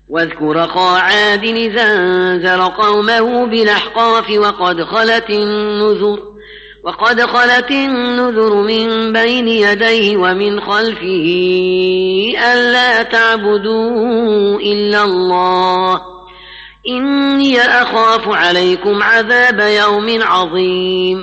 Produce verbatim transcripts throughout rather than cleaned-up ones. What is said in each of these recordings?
واذكر أخا عاد إذا أنذر قومه بالأحقاف وقد خلت النذر وقد خلت النذر من بين يديه ومن خلفه ألا تعبدوا إلا الله إني أخاف عليكم عذاب يوم عظيم.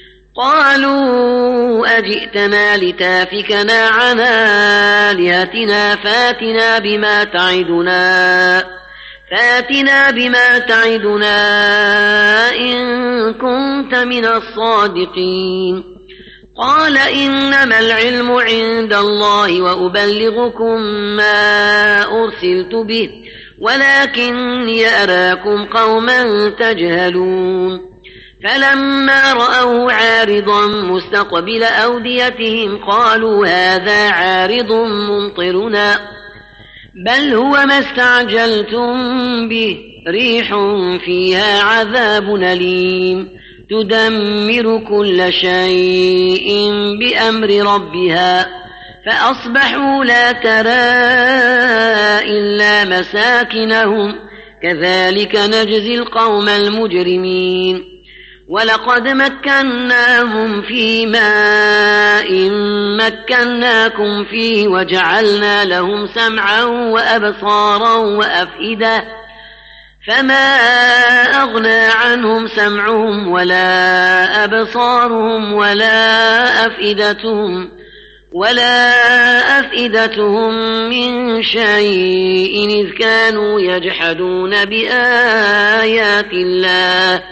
قالوا أجئتنا لتافكنا عن آلهتنا فاتنا بما تعدنا فاتنا بما تعدنا إن كنت من الصادقين. قال إنما العلم عند الله وأبلغكم ما أرسلت به ولكني أراكم قوما تجهلون. فلما رأوا عارضا مستقبل أوديتهم قالوا هذا عارض ممطرنا بل هو ما استعجلتم به ريح فيها عذاب أليم تدمر كل شيء بأمر ربها فأصبحوا لا ترى إلا مساكنهم كذلك نجزي القوم المجرمين. ولقد مكناهم في ماء مكناكم فيه وجعلنا لهم سمعا وأبصارا وأفئدة فما أغنى عنهم سمعهم ولا أبصارهم ولا أفئدتهم ولا أفئدتهم من شيء إذ كانوا يجحدون بآيات الله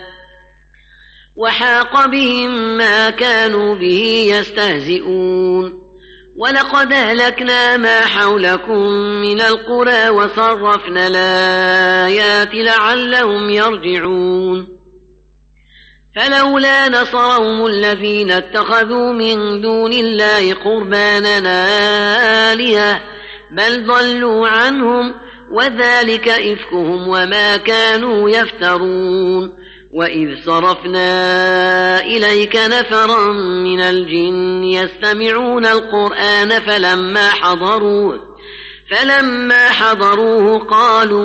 وحاق بهم ما كانوا به يستهزئون. ولقد أهلكنا ما حولكم من القرى وصرفنا الآيات لعلهم يرجعون. فلولا نصرهم الذين اتخذوا من دون الله قربانا آلهة بل ضلوا عنهم وذلك إفكهم وما كانوا يفترون. وإذ صرفنا إليك نفرا من الجن يستمعون القرآن فلما حضروه فلما حضروه قالوا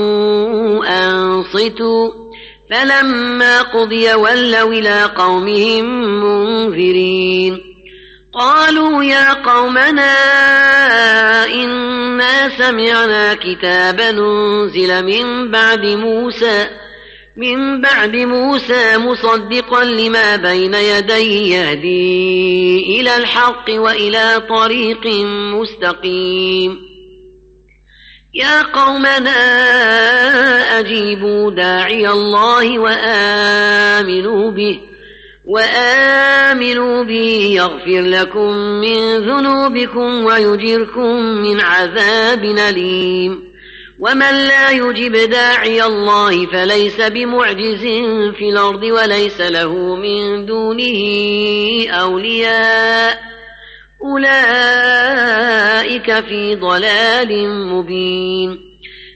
أنصتوا فلما قضي ولوا إلى قومهم منذرين. قالوا يا قومنا إنا سمعنا كتابا أنزل من بعد موسى من بعد موسى مصدقا لما بين يديه يهدي إلى الحق وإلى طريق مستقيم. يا قومنا أجيبوا داعي الله وآمنوا به وآمنوا به يغفر لكم من ذنوبكم ويجركم من عذاب أليم. ومن لا يجب داعي الله فليس بمعجز في الأرض وليس له من دونه أولياء أولئك في ضلال مبين.